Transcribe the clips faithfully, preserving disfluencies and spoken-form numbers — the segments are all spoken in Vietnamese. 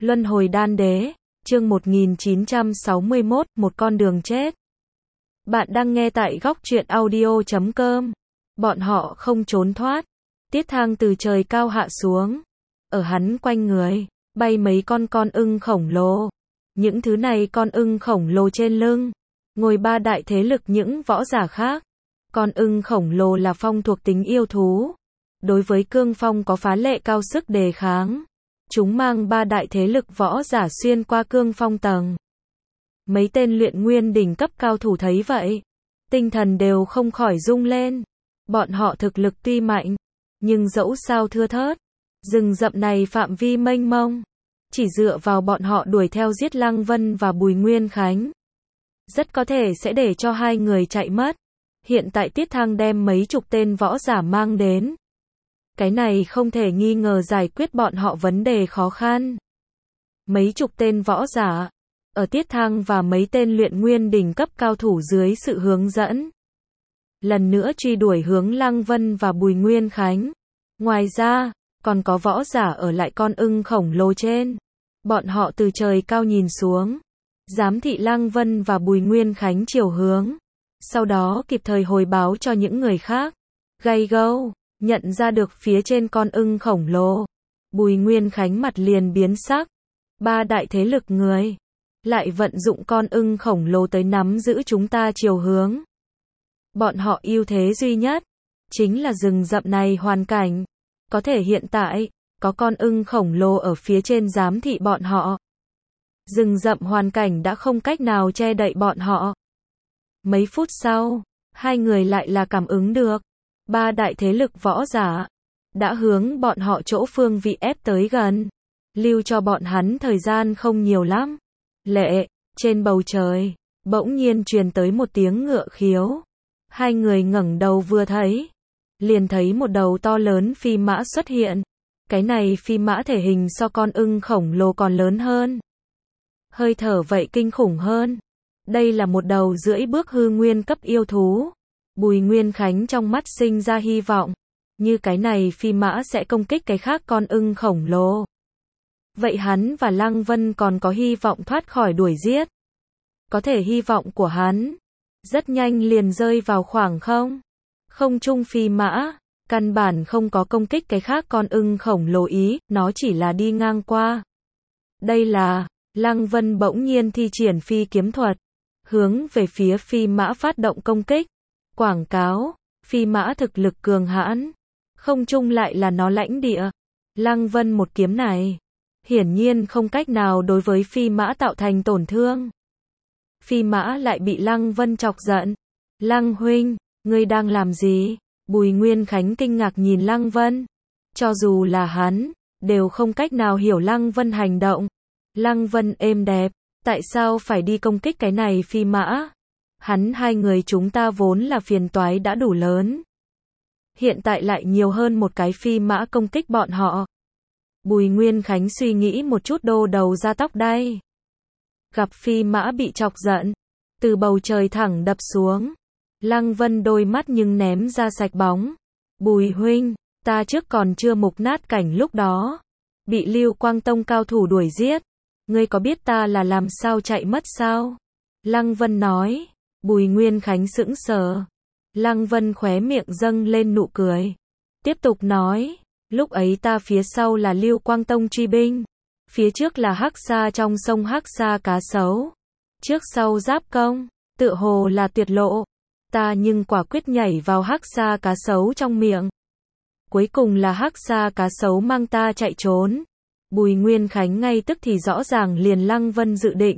Luân hồi đan đế, chương một nghìn chín trăm sáu mươi mốt, một con đường chết. Bạn đang nghe tại góc truyện audio chấm com. Bọn họ không trốn thoát. Tiết Thang từ trời cao hạ xuống. Ở hắn quanh người, bay mấy con con ưng khổng lồ. Những thứ này con ưng khổng lồ trên lưng, ngồi ba đại thế lực những võ giả khác. Con ưng khổng lồ là phong thuộc tính yêu thú. Đối với cương phong có phá lệ cao sức đề kháng. Chúng mang ba đại thế lực võ giả xuyên qua cương phong tầng. Mấy tên luyện nguyên đỉnh cấp cao thủ thấy vậy, tinh thần đều không khỏi rung lên. Bọn họ thực lực tuy mạnh, nhưng dẫu sao thưa thớt. Rừng rậm này phạm vi mênh mông, chỉ dựa vào bọn họ đuổi theo giết Lăng Vân và Bùi Nguyên Khánh, rất có thể sẽ để cho hai người chạy mất. Hiện tại Tiết Thang đem mấy chục tên võ giả mang đến. Cái này không thể nghi ngờ giải quyết bọn họ vấn đề khó khăn. Mấy chục tên võ giả, ở Tiết Thang và mấy tên luyện nguyên đỉnh cấp cao thủ dưới sự hướng dẫn, lần nữa truy đuổi hướng Lăng Vân và Bùi Nguyên Khánh. Ngoài ra, còn có võ giả ở lại con ưng khổng lồ trên. Bọn họ từ trời cao nhìn xuống, giám thị Lăng Vân và Bùi Nguyên Khánh chiều hướng, sau đó kịp thời hồi báo cho những người khác. Gay go, nhận ra được phía trên con ưng khổng lồ, Bùi Nguyên Khánh mặt liền biến sắc. Ba đại thế lực người lại vận dụng con ưng khổng lồ tới nắm giữ chúng ta chiều hướng. Bọn họ ưu thế duy nhất chính là rừng rậm này hoàn cảnh. Có thể hiện tại có con ưng khổng lồ ở phía trên giám thị bọn họ. Rừng rậm hoàn cảnh đã không cách nào che đậy bọn họ. Mấy phút sau, hai người lại là cảm ứng được ba đại thế lực võ giả đã hướng bọn họ chỗ phương vị ép tới gần, lưu cho bọn hắn thời gian không nhiều lắm. Lệ, trên bầu trời bỗng nhiên truyền tới một tiếng ngựa khiếu. Hai người ngẩng đầu vừa thấy, liền thấy một đầu to lớn phi mã xuất hiện. Cái này phi mã thể hình so con ưng khổng lồ còn lớn hơn, hơi thở vậy kinh khủng hơn. Đây là một đầu rưỡi bước hư nguyên cấp yêu thú. Bùi Nguyên Khánh trong mắt sinh ra hy vọng, như cái này phi mã sẽ công kích cái khác con ưng khổng lồ, vậy hắn và Lăng Vân còn có hy vọng thoát khỏi đuổi giết. Có thể hy vọng của hắn rất nhanh liền rơi vào khoảng không. Không trung phi mã căn bản không có công kích cái khác con ưng khổng lồ ý, nó chỉ là đi ngang qua. Đây là, Lăng Vân bỗng nhiên thi triển phi kiếm thuật, hướng về phía phi mã phát động công kích. Quảng cáo, phi mã thực lực cường hãn, không trung lại là nó lãnh địa. Lăng Vân một kiếm này, hiển nhiên không cách nào đối với phi mã tạo thành tổn thương. Phi mã lại bị Lăng Vân chọc giận. Lăng huynh, ngươi đang làm gì? Bùi Nguyên Khánh kinh ngạc nhìn Lăng Vân. Cho dù là hắn, đều không cách nào hiểu Lăng Vân hành động. Lăng Vân êm đẹp, tại sao phải đi công kích cái này phi mã? Hắn hai người chúng ta vốn là phiền toái đã đủ lớn, hiện tại lại nhiều hơn một cái phi mã công kích bọn họ. Bùi Nguyên Khánh suy nghĩ một chút đô đầu ra tóc đay. Gặp phi mã bị chọc giận, từ bầu trời thẳng đập xuống. Lăng Vân đôi mắt nhưng ném ra sạch bóng. Bùi huynh, ta trước còn chưa mục nát cảnh lúc đó, bị Lưu Quang Tông cao thủ đuổi giết. Ngươi có biết ta là làm sao chạy mất sao? Lăng Vân nói. Bùi Nguyên Khánh sững sờ. Lăng Vân khóe miệng dâng lên nụ cười, tiếp tục nói, lúc ấy ta phía sau là Lưu Quang Tông truy binh, phía trước là Hắc Sa trong sông Hắc Sa cá sấu, trước sau giáp công, tựa hồ là tuyệt lộ. Ta nhưng quả quyết nhảy vào Hắc Sa cá sấu trong miệng. Cuối cùng là Hắc Sa cá sấu mang ta chạy trốn. Bùi Nguyên Khánh ngay tức thì rõ ràng liền Lăng Vân dự định.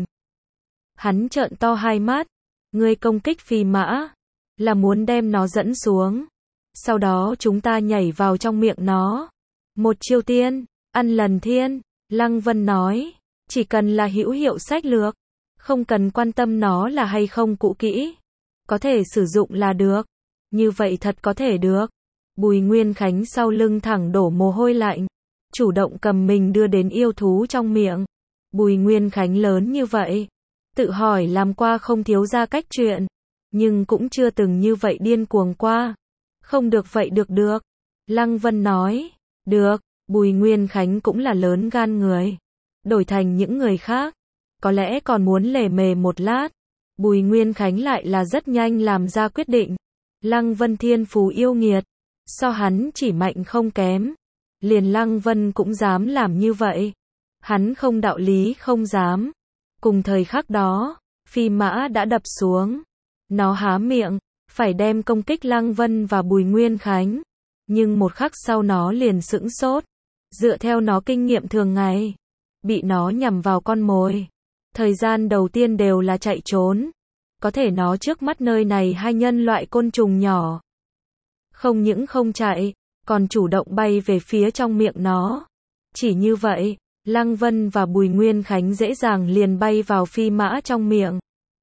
Hắn trợn to hai mắt. Ngươi công kích phi mã, là muốn đem nó dẫn xuống, sau đó chúng ta nhảy vào trong miệng nó. Một chiêu tiên, ăn lần thiên. Lăng Vân nói, chỉ cần là hữu hiệu sách lược, không cần quan tâm nó là hay không cũ kỹ, có thể sử dụng là được. Như vậy thật có thể được. Bùi Nguyên Khánh sau lưng thẳng đổ mồ hôi lạnh, chủ động cầm mình đưa đến yêu thú trong miệng. Bùi Nguyên Khánh lớn như vậy, tự hỏi làm qua không thiếu ra cách chuyện, nhưng cũng chưa từng như vậy điên cuồng qua. Không được vậy được được. Lăng Vân nói, được. Bùi Nguyên Khánh cũng là lớn gan người, đổi thành những người khác, có lẽ còn muốn lề mề một lát. Bùi Nguyên Khánh lại là rất nhanh làm ra quyết định. Lăng Vân thiên phú yêu nghiệt, so hắn chỉ mạnh không kém. Liền Lăng Vân cũng dám làm như vậy. Hắn không đạo lý không dám. Cùng thời khắc đó, phi mã đã đập xuống. Nó há miệng, phải đem công kích Lăng Vân và Bùi Nguyên Khánh. Nhưng một khắc sau nó liền sững sốt. Dựa theo nó kinh nghiệm thường ngày, bị nó nhằm vào con mồi. Thời gian đầu tiên đều là chạy trốn. Có thể nó trước mắt nơi này hai nhân loại côn trùng nhỏ. Không những không chạy, còn chủ động bay về phía trong miệng nó. Chỉ như vậy, Lăng Vân và Bùi Nguyên Khánh dễ dàng liền bay vào phi mã trong miệng.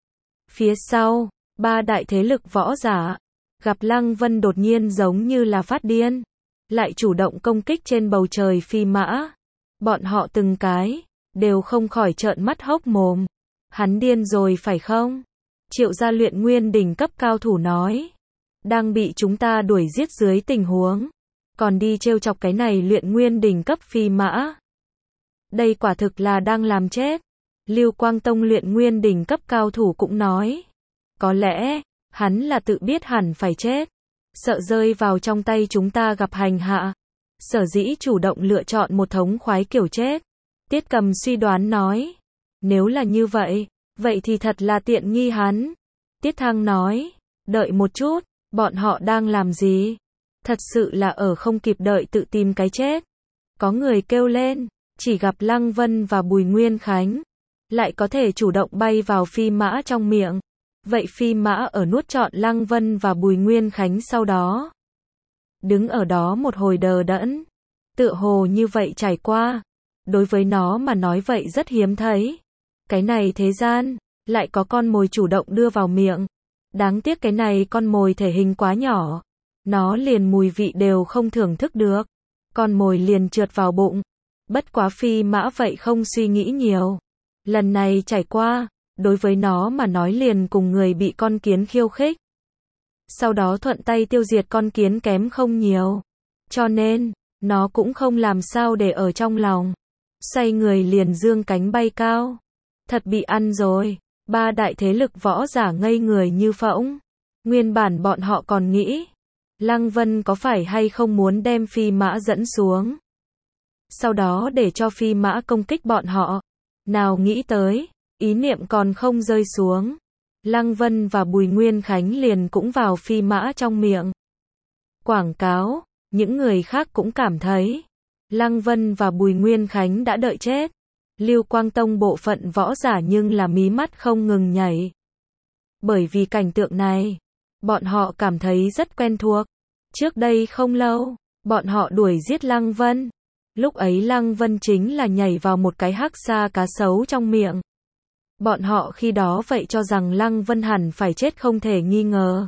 Phía sau, ba đại thế lực võ giả, gặp Lăng Vân đột nhiên giống như là phát điên. Lại chủ động công kích trên bầu trời phi mã. Bọn họ từng cái, đều không khỏi trợn mắt hốc mồm. Hắn điên rồi phải không? Triệu gia luyện nguyên đỉnh cấp cao thủ nói. Đang bị chúng ta đuổi giết dưới tình huống. Còn đi trêu chọc cái này luyện nguyên đỉnh cấp phi mã. Đây quả thực là đang làm chết. Lưu Quang Tông luyện nguyên đỉnh cấp cao thủ cũng nói. Có lẽ, hắn là tự biết hẳn phải chết. Sợ rơi vào trong tay chúng ta gặp hành hạ. Sở dĩ chủ động lựa chọn một thống khoái kiểu chết. Tiết Cầm suy đoán nói. Nếu là như vậy, vậy thì thật là tiện nghi hắn. Tiết Thăng nói. Đợi một chút, bọn họ đang làm gì? Thật sự là ở không kịp đợi tự tìm cái chết. Có người kêu lên. Chỉ gặp Lăng Vân và Bùi Nguyên Khánh. Lại có thể chủ động bay vào phi mã trong miệng. Vậy phi mã ở nuốt trọn Lăng Vân và Bùi Nguyên Khánh sau đó. Đứng ở đó một hồi đờ đẫn. Tựa hồ như vậy trải qua. Đối với nó mà nói vậy rất hiếm thấy. Cái này thế gian, lại có con mồi chủ động đưa vào miệng. Đáng tiếc cái này con mồi thể hình quá nhỏ. Nó liền mùi vị đều không thưởng thức được. Con mồi liền trượt vào bụng. Bất quá phi mã vậy không suy nghĩ nhiều. Lần này trải qua, đối với nó mà nói liền cùng người bị con kiến khiêu khích. Sau đó thuận tay tiêu diệt con kiến kém không nhiều. Cho nên, nó cũng không làm sao để ở trong lòng. Xoay người liền dương cánh bay cao. Thật bị ăn rồi. Ba đại thế lực võ giả ngây người như phỗng. Nguyên bản bọn họ còn nghĩ. Lăng Vân có phải hay không muốn đem phi mã dẫn xuống. Sau đó để cho phi mã công kích bọn họ. Nào nghĩ tới. Ý niệm còn không rơi xuống. Lăng Vân và Bùi Nguyên Khánh liền cũng vào phi mã trong miệng. Quảng cáo. Những người khác cũng cảm thấy. Lăng Vân và Bùi Nguyên Khánh đã đợi chết. Lưu Quang Tông bộ phận võ giả nhưng là mí mắt không ngừng nhảy. Bởi vì cảnh tượng này, bọn họ cảm thấy rất quen thuộc. Trước đây không lâu, bọn họ đuổi giết Lăng Vân. Lúc ấy Lăng Vân chính là nhảy vào một cái hắc sa cá sấu trong miệng. Bọn họ khi đó vậy cho rằng Lăng Vân hẳn phải chết không thể nghi ngờ.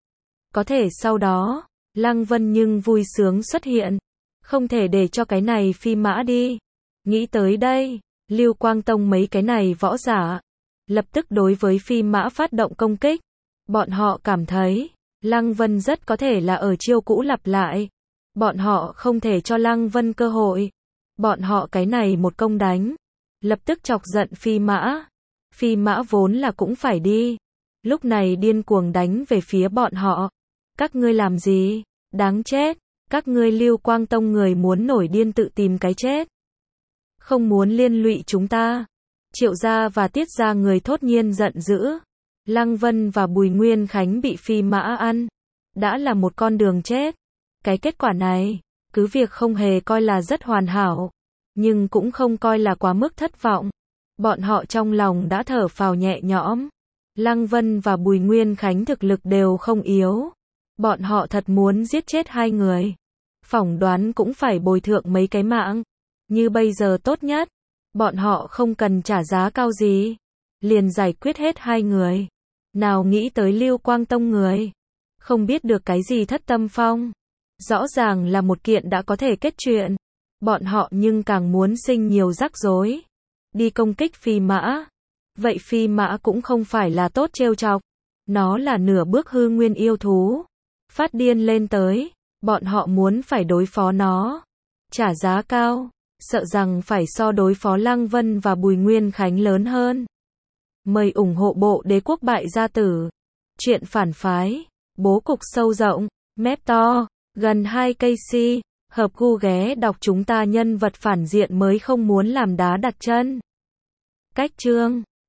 Có thể sau đó, Lăng Vân nhưng vui sướng xuất hiện. Không thể để cho cái này phi mã đi. Nghĩ tới đây, Lưu Quang Tông mấy cái này võ giả. Lập tức đối với phi mã phát động công kích. Bọn họ cảm thấy, Lăng Vân rất có thể là ở chiêu cũ lặp lại. Bọn họ không thể cho Lăng Vân cơ hội. Bọn họ cái này một công đánh. Lập tức chọc giận phi mã. Phi mã vốn là cũng phải đi. Lúc này điên cuồng đánh về phía bọn họ. Các ngươi làm gì? Đáng chết. Các ngươi Lưu Quang Tông người muốn nổi điên tự tìm cái chết. Không muốn liên lụy chúng ta. Triệu gia và Tiết gia người thốt nhiên giận dữ. Lăng Vân và Bùi Nguyên Khánh bị phi mã ăn. Đã là một con đường chết. Cái kết quả này, cứ việc không hề coi là rất hoàn hảo. Nhưng cũng không coi là quá mức thất vọng. Bọn họ trong lòng đã thở phào nhẹ nhõm. Lăng Vân và Bùi Nguyên Khánh thực lực đều không yếu. Bọn họ thật muốn giết chết hai người. Phỏng đoán cũng phải bồi thượng mấy cái mạng. Như bây giờ tốt nhất. Bọn họ không cần trả giá cao gì. Liền giải quyết hết hai người. Nào nghĩ tới Lưu Quang Tông người. Không biết được cái gì thất tâm phong. Rõ ràng là một kiện đã có thể kết chuyện. Bọn họ nhưng càng muốn sinh nhiều rắc rối. Đi công kích phi mã. Vậy phi mã cũng không phải là tốt trêu chọc. Nó là nửa bước hư nguyên yêu thú. Phát điên lên tới. Bọn họ muốn phải đối phó nó. Trả giá cao. sợ rằng phải so đối phó Lăng Vân và Bùi Nguyên Khánh lớn hơn. Mời ủng hộ bộ đế quốc bại gia tử. Chuyện phản phái, bố cục sâu rộng, mép to, gần hai cây si, hợp gu ghé đọc chúng ta nhân vật phản diện mới không muốn làm đá đặt chân. Cách chương